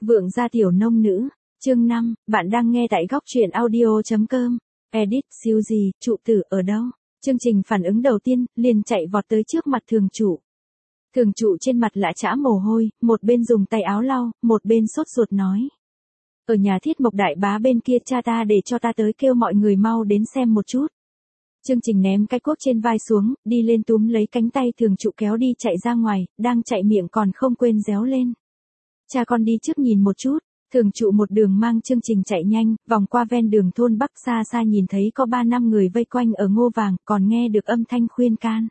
Vượng gia tiểu nông nữ, chương 5, bạn đang nghe tại góc truyện audio.com. Edit, siêu gì, trụ tử ở đâu? Chương trình phản ứng đầu tiên, liền chạy vọt tới trước mặt thường trụ. Thường trụ trên mặt lã chã mồ hôi, một bên dùng tay áo lau, một bên sốt ruột nói. Ở nhà Thiết Mộc đại bá bên kia cha ta để cho ta tới kêu mọi người mau đến xem một chút. Chương trình ném cái cuốc trên vai xuống, đi lên túm lấy cánh tay thường trụ kéo đi chạy ra ngoài, đang chạy miệng còn không quên réo lên. Cha con đi trước nhìn một chút, thường trụ một đường mang chương trình chạy nhanh, vòng qua ven đường thôn Bắc xa xa nhìn thấy có 3-5 người vây quanh ở ngô vàng, còn nghe được âm thanh khuyên can.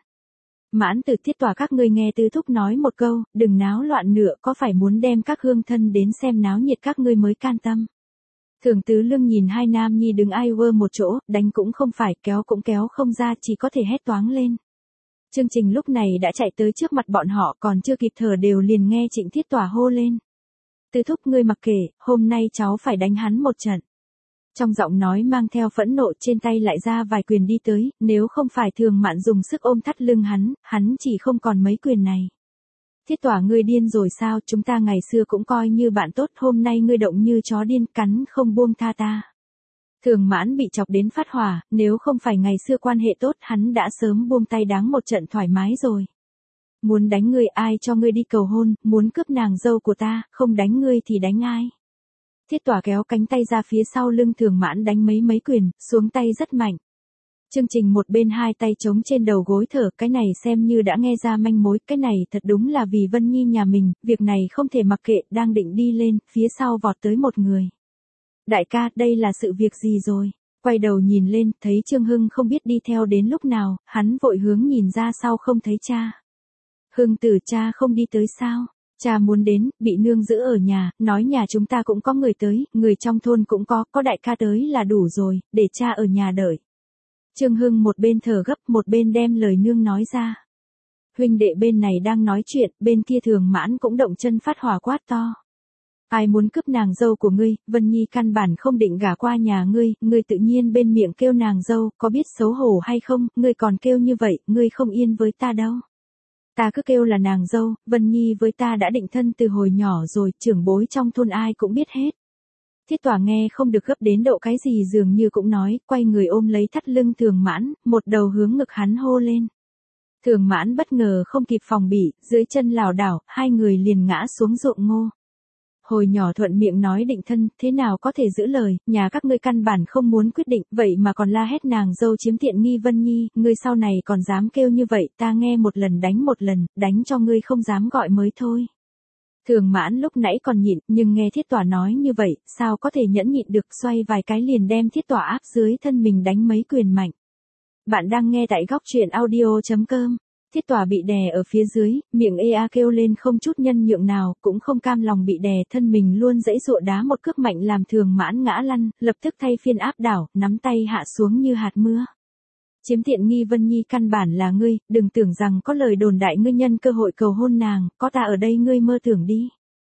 Mãn Tử Thiết tỏa các ngươi nghe Tứ Thúc nói một câu, đừng náo loạn nữa, có phải muốn đem các hương thân đến xem náo nhiệt các ngươi mới can tâm. Thường Tứ Lương nhìn hai nam nhi đứng ai vơ một chỗ, đánh cũng không phải, kéo cũng kéo không ra, chỉ có thể hét toáng lên. Chương trình lúc này đã chạy tới trước mặt bọn họ, còn chưa kịp thở đều liền nghe Trịnh Thiết tỏa hô lên. Tứ Thúc ngươi mặc kệ, hôm nay cháu phải đánh hắn một trận. Trong giọng nói mang theo phẫn nộ, trên tay lại ra vài quyền đi tới, nếu không phải Thường Mạn dùng sức ôm thắt lưng hắn chỉ không còn mấy quyền này. Thiết tỏa ngươi điên rồi sao, chúng ta ngày xưa cũng coi như bạn tốt, hôm nay ngươi động như chó điên, cắn không buông tha ta. Thường Mãn bị chọc đến phát hỏa, nếu không phải ngày xưa quan hệ tốt hắn đã sớm buông tay đáng một trận thoải mái rồi. Muốn đánh ngươi ai cho ngươi đi cầu hôn, muốn cướp nàng dâu của ta, không đánh ngươi thì đánh ai. Thiết tỏa kéo cánh tay ra phía sau lưng Thường Mãn đánh mấy quyền, xuống tay rất mạnh. Chương trình một bên hai tay chống trên đầu gối thở, cái này xem như đã nghe ra manh mối, cái này thật đúng là vì Vân Nhi nhà mình, việc này không thể mặc kệ, đang định đi lên, phía sau vọt tới một người. Đại ca, đây là sự việc gì rồi? Quay đầu nhìn lên, thấy Trương Hưng không biết đi theo đến lúc nào, hắn vội hướng nhìn ra sau không thấy cha. Hưng tử, cha không đi tới sao? Cha muốn đến, bị nương giữ ở nhà, nói nhà chúng ta cũng có người tới, người trong thôn cũng có đại ca tới là đủ rồi, để cha ở nhà đợi. Trương Hưng một bên thở gấp một bên đem lời nương nói ra. Huynh đệ bên này đang nói chuyện, bên kia Thường Mãn cũng động chân phát hỏa quát to. Ai muốn cướp nàng dâu của ngươi, Vân Nhi căn bản không định gả qua nhà ngươi tự nhiên bên miệng kêu nàng dâu, có biết xấu hổ hay không, ngươi còn kêu như vậy, ngươi không yên với ta đâu. Ta cứ kêu là nàng dâu, Vân Nhi với ta đã định thân từ hồi nhỏ rồi, trưởng bối trong thôn ai cũng biết hết. Thiết tỏa nghe không được gấp đến độ cái gì dường như cũng nói, quay người ôm lấy thắt lưng Thường Mãn, một đầu hướng ngực hắn hô lên. Thường Mãn bất ngờ không kịp phòng bị, dưới chân lảo đảo, hai người liền ngã xuống ruộng ngô. Hồi nhỏ thuận miệng nói định thân, thế nào có thể giữ lời, nhà các ngươi căn bản không muốn quyết định, vậy mà còn la hét nàng dâu chiếm tiện nghi Vân Nhi, ngươi sau này còn dám kêu như vậy, ta nghe một lần, đánh cho ngươi không dám gọi mới thôi. Thường Mãn lúc nãy còn nhịn, nhưng nghe Thiết tỏa nói như vậy, sao có thể nhẫn nhịn được, xoay vài cái liền đem Thiết tỏa áp dưới thân mình đánh mấy quyền mạnh. Bạn đang nghe tại góc truyện audio.com. Thiết tỏa bị đè ở phía dưới, miệng ea kêu lên không chút nhân nhượng nào, cũng không cam lòng bị đè, thân mình luôn giãy giụa đá một cước mạnh làm Thường Mãn ngã lăn, lập tức thay phiên áp đảo, nắm tay hạ xuống như hạt mưa. Chiếm tiện nghi Vân Nhi căn bản là ngươi, đừng tưởng rằng có lời đồn đại ngươi nhân cơ hội cầu hôn nàng, có ta ở đây ngươi mơ tưởng đi.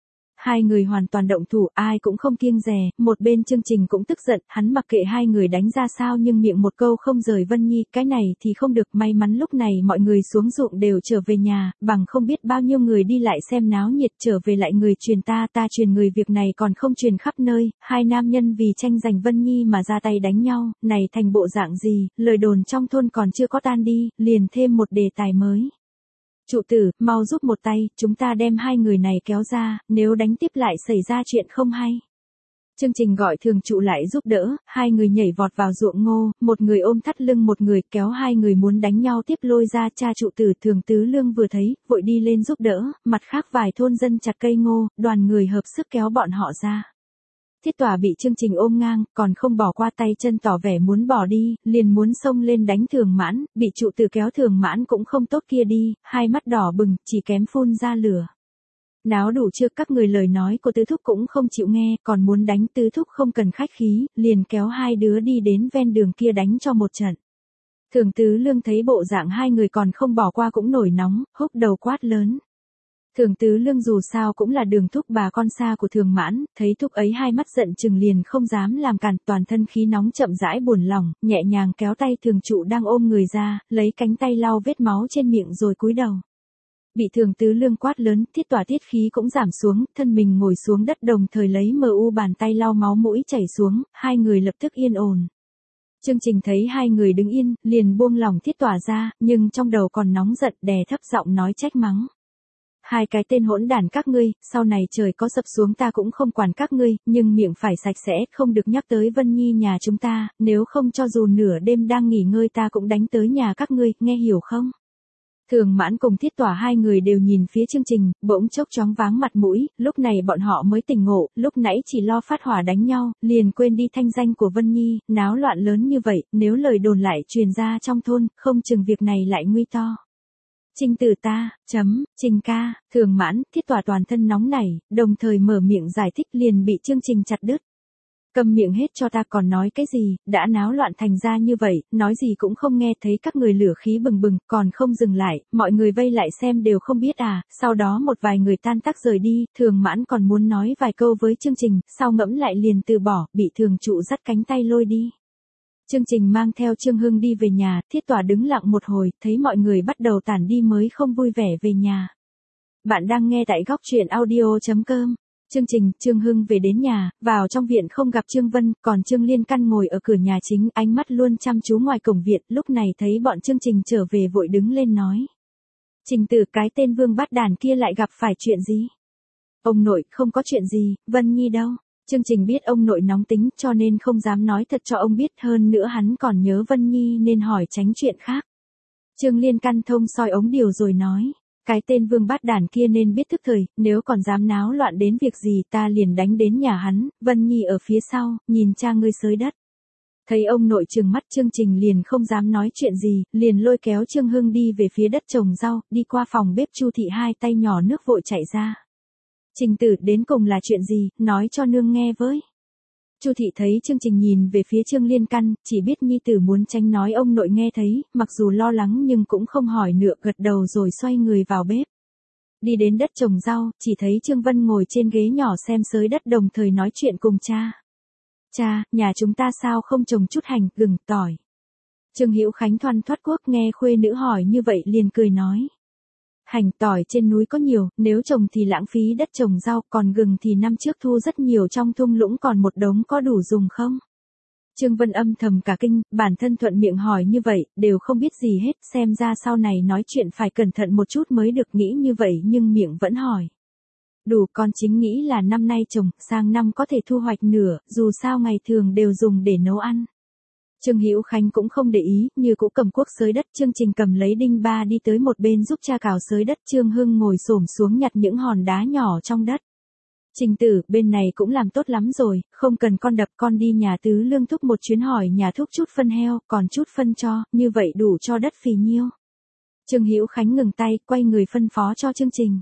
Hai người hoàn toàn động thủ, ai cũng không kiêng dè, một bên chương trình cũng tức giận, hắn mặc kệ hai người đánh ra sao nhưng miệng một câu không rời Vân Nhi, cái này thì không được, may mắn lúc này mọi người xuống ruộng đều trở về nhà, bằng không biết bao nhiêu người đi lại xem náo nhiệt, trở về lại người truyền ta truyền người, việc này còn không truyền khắp nơi, hai nam nhân vì tranh giành Vân Nhi mà ra tay đánh nhau, này thành bộ dạng gì, lời đồn trong thôn còn chưa có tan đi, liền thêm một đề tài mới. Trụ tử, mau giúp một tay, chúng ta đem hai người này kéo ra, nếu đánh tiếp lại xảy ra chuyện không hay. Chương trình gọi Thường trụ lại giúp đỡ, hai người nhảy vọt vào ruộng ngô, một người ôm thắt lưng một người kéo hai người muốn đánh nhau tiếp lôi ra, cha trụ tử Thường Tứ Lương vừa thấy, vội đi lên giúp đỡ, mặt khác vài thôn dân chặt cây ngô, đoàn người hợp sức kéo bọn họ ra. Thiết tỏa bị chương trình ôm ngang, còn không bỏ qua tay chân tỏ vẻ muốn bỏ đi, liền muốn xông lên đánh Thường Mãn, bị trụ tử kéo Thường Mãn cũng không tốt kia đi, hai mắt đỏ bừng, chỉ kém phun ra lửa. Náo đủ chưa, các người lời nói của Tứ Thúc cũng không chịu nghe, còn muốn đánh, Tứ Thúc không cần khách khí, liền kéo hai đứa đi đến ven đường kia đánh cho một trận. Thường Tứ Lương thấy bộ dạng hai người còn không bỏ qua cũng nổi nóng, húc đầu quát lớn. Thường Tứ Lương dù sao cũng là đường thúc bà con xa của Thường Mãn, thấy thúc ấy hai mắt giận chừng liền không dám làm cản, toàn thân khí nóng chậm rãi buồn lòng, nhẹ nhàng kéo tay Thường trụ đang ôm người ra, lấy cánh tay lau vết máu trên miệng rồi cúi đầu. Bị Thường Tứ Lương quát lớn, Thiết Tỏa tiết khí cũng giảm xuống, thân mình ngồi xuống đất đồng thời lấy bàn tay lau máu mũi chảy xuống, hai người lập tức yên ổn. Chương Trình thấy hai người đứng yên, liền buông lỏng Thiết Tỏa ra, nhưng trong đầu còn nóng giận, đè thấp giọng nói trách mắng. Hai cái tên hỗn đản các ngươi, sau này trời có sập xuống ta cũng không quản các ngươi, nhưng miệng phải sạch sẽ, không được nhắc tới Vân Nhi nhà chúng ta, nếu không cho dù nửa đêm đang nghỉ ngơi ta cũng đánh tới nhà các ngươi, nghe hiểu không? Thường Mãn cùng Thiết Tỏa hai người đều nhìn phía Chương Trình, bỗng chốc choáng váng mặt mũi, lúc này bọn họ mới tỉnh ngộ, lúc nãy chỉ lo phát hỏa đánh nhau, liền quên đi thanh danh của Vân Nhi, náo loạn lớn như vậy, nếu lời đồn lại truyền ra trong thôn, không chừng việc này lại nguy to. Trình tử ta, Trình ca, Thường Mãn, Thiết Tỏa toàn thân nóng nảy, đồng thời mở miệng giải thích liền bị Chương Trình chặt đứt. Cầm miệng hết cho ta, còn nói cái gì, đã náo loạn thành ra như vậy, nói gì cũng không nghe, thấy các người lửa khí bừng bừng, còn không dừng lại, mọi người vây lại xem đều không biết à, sau đó một vài người tan tác rời đi, Thường Mãn còn muốn nói vài câu với Chương Trình, sau ngẫm lại liền từ bỏ, bị Thường trụ dắt cánh tay lôi đi. Chương Trình mang theo Trương Hưng đi về nhà, Thiết Tỏa đứng lặng một hồi, thấy mọi người bắt đầu tản đi mới không vui vẻ về nhà. Bạn đang nghe tại góc truyện audio.com. Chương Trình, Trương Hưng về đến nhà, vào trong viện không gặp Trương Vân, còn Trương Liên Căn ngồi ở cửa nhà chính, ánh mắt luôn chăm chú ngoài cổng viện, lúc này thấy bọn Chương Trình trở về vội đứng lên nói. Trình tử, cái tên vương bát đàn kia lại gặp phải chuyện gì? Ông nội, không có chuyện gì, Vân Nhi đâu. Chương Trình biết ông nội nóng tính cho nên không dám nói thật cho ông biết, hơn nữa hắn còn nhớ Vân Nhi nên hỏi tránh chuyện khác. Trương Liên Căn thông soi ống điều rồi nói. Cái tên vương bát đàn kia nên biết thức thời, nếu còn dám náo loạn đến việc gì ta liền đánh đến nhà hắn, Vân Nhi ở phía sau, nhìn cha ngươi xới đất. Thấy ông nội trừng mắt, Chương Trình liền không dám nói chuyện gì, liền lôi kéo Trương Hưng đi về phía đất trồng rau, đi qua phòng bếp Chu thị hai tay nhỏ nước vội chạy ra. Trình tử, đến cùng là chuyện gì, nói cho nương nghe với. Chu thị thấy Chương Trình nhìn về phía Trương Liên Căn, chỉ biết nhi tử muốn tránh nói ông nội nghe thấy, mặc dù lo lắng nhưng cũng không hỏi nữa, gật đầu rồi xoay người vào bếp. Đi đến đất trồng rau, chỉ thấy Trương Vân ngồi trên ghế nhỏ xem xới đất đồng thời nói chuyện cùng cha. Cha, nhà chúng ta sao không trồng chút hành, gừng, tỏi? Trương Hữu Khánh thoăn thoắt quốc nghe khuê nữ hỏi như vậy liền cười nói. Hành tỏi trên núi có nhiều, nếu trồng thì lãng phí đất trồng rau, còn gừng thì năm trước thu rất nhiều trong thung lũng còn một đống, có đủ dùng không? Trương Vân âm thầm cả kinh, bản thân thuận miệng hỏi như vậy, đều không biết gì hết, xem ra sau này nói chuyện phải cẩn thận một chút mới được, nghĩ như vậy nhưng miệng vẫn hỏi. Đủ, con chính nghĩ là năm nay trồng, sang năm có thể thu hoạch nửa, dù sao ngày thường đều dùng để nấu ăn. Trương Hữu Khánh cũng không để ý, như cũ cầm cuốc xới đất, Chương Trình cầm lấy đinh ba đi tới một bên giúp cha cào xới đất, Trương Hưng ngồi xổm xuống nhặt những hòn đá nhỏ trong đất. Trình tử, bên này cũng làm tốt lắm rồi, không cần con đập, con đi nhà Tứ Lương thúc một chuyến hỏi nhà thúc chút phân heo, còn chút phân cho, như vậy đủ cho đất phì nhiêu. Trương Hữu Khánh ngừng tay, quay người phân phó cho Chương Trình.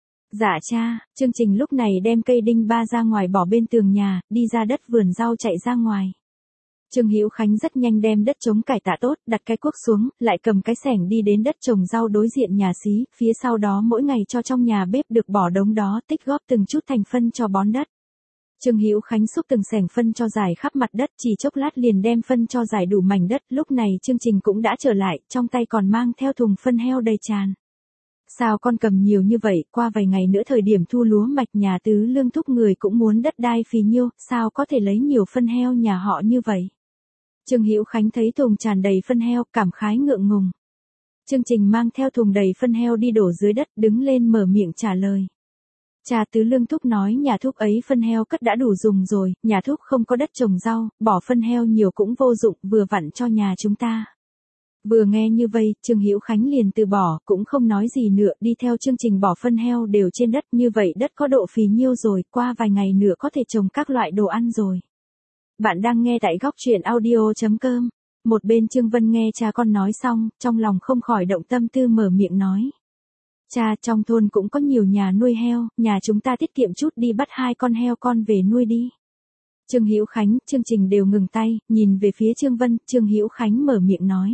Dạ cha. Chương Trình lúc này đem cây đinh ba ra ngoài bỏ bên tường nhà, đi ra đất vườn rau chạy ra ngoài. Trương Hữu Khánh rất nhanh đem đất trống cải tạ tốt, đặt cái cuốc xuống, lại cầm cái xẻng đi đến đất trồng rau đối diện nhà xí, phía sau đó mỗi ngày cho trong nhà bếp được bỏ đống đó, tích góp từng chút thành phân cho bón đất. Trương Hữu Khánh xúc từng xẻng phân cho dài khắp mặt đất, chỉ chốc lát liền đem phân cho dài đủ mảnh đất, lúc này Chương Trình cũng đã trở lại, trong tay còn mang theo thùng phân heo đầy tràn. Sao con cầm nhiều như vậy, qua vài ngày nữa thời điểm thu lúa mạch nhà Tứ Lương thúc người cũng muốn đất đai phì nhiêu, sao có thể lấy nhiều phân heo nhà họ như vậy? Trương Hữu Khánh thấy thùng tràn đầy phân heo, cảm khái ngượng ngùng. Chương Trình mang theo thùng đầy phân heo đi đổ dưới đất, đứng lên mở miệng trả lời. Cha Tứ Lương thúc nói nhà thúc ấy phân heo cất đã đủ dùng rồi, nhà thúc không có đất trồng rau, bỏ phân heo nhiều cũng vô dụng, vừa vặn cho nhà chúng ta. Vừa nghe như vậy, Trương Hữu Khánh liền từ bỏ, cũng không nói gì nữa, đi theo Chương Trình bỏ phân heo đều trên đất, như vậy đất có độ phì nhiêu rồi, qua vài ngày nữa có thể trồng các loại đồ ăn rồi. Bạn đang nghe tại góc truyện audio.com. Một bên Trương Vân nghe cha con nói xong, trong lòng không khỏi động tâm tư mở miệng nói. Cha, trong thôn cũng có nhiều nhà nuôi heo, nhà chúng ta tiết kiệm chút đi bắt 2 con heo con về nuôi đi. Trương Hữu Khánh, Chương Trình đều ngừng tay, nhìn về phía Trương Vân, Trương Hữu Khánh mở miệng nói.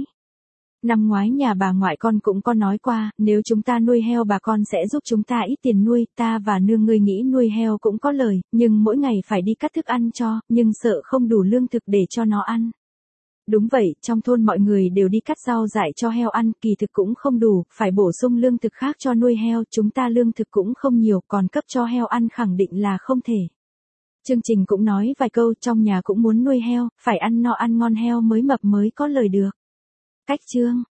Năm ngoái nhà bà ngoại con cũng có nói qua, nếu chúng ta nuôi heo bà con sẽ giúp chúng ta ít tiền nuôi, ta và nương ngươi nghĩ nuôi heo cũng có lời, nhưng mỗi ngày phải đi cắt thức ăn cho, nhưng sợ không đủ lương thực để cho nó ăn. Đúng vậy, trong thôn mọi người đều đi cắt rau dại cho heo ăn, kỳ thực cũng không đủ, phải bổ sung lương thực khác cho nuôi heo, chúng ta lương thực cũng không nhiều, còn cấp cho heo ăn khẳng định là không thể. Chương trình cũng nói vài câu, trong nhà cũng muốn nuôi heo, phải ăn no ăn ngon heo mới mập mới có lời được. Cách chương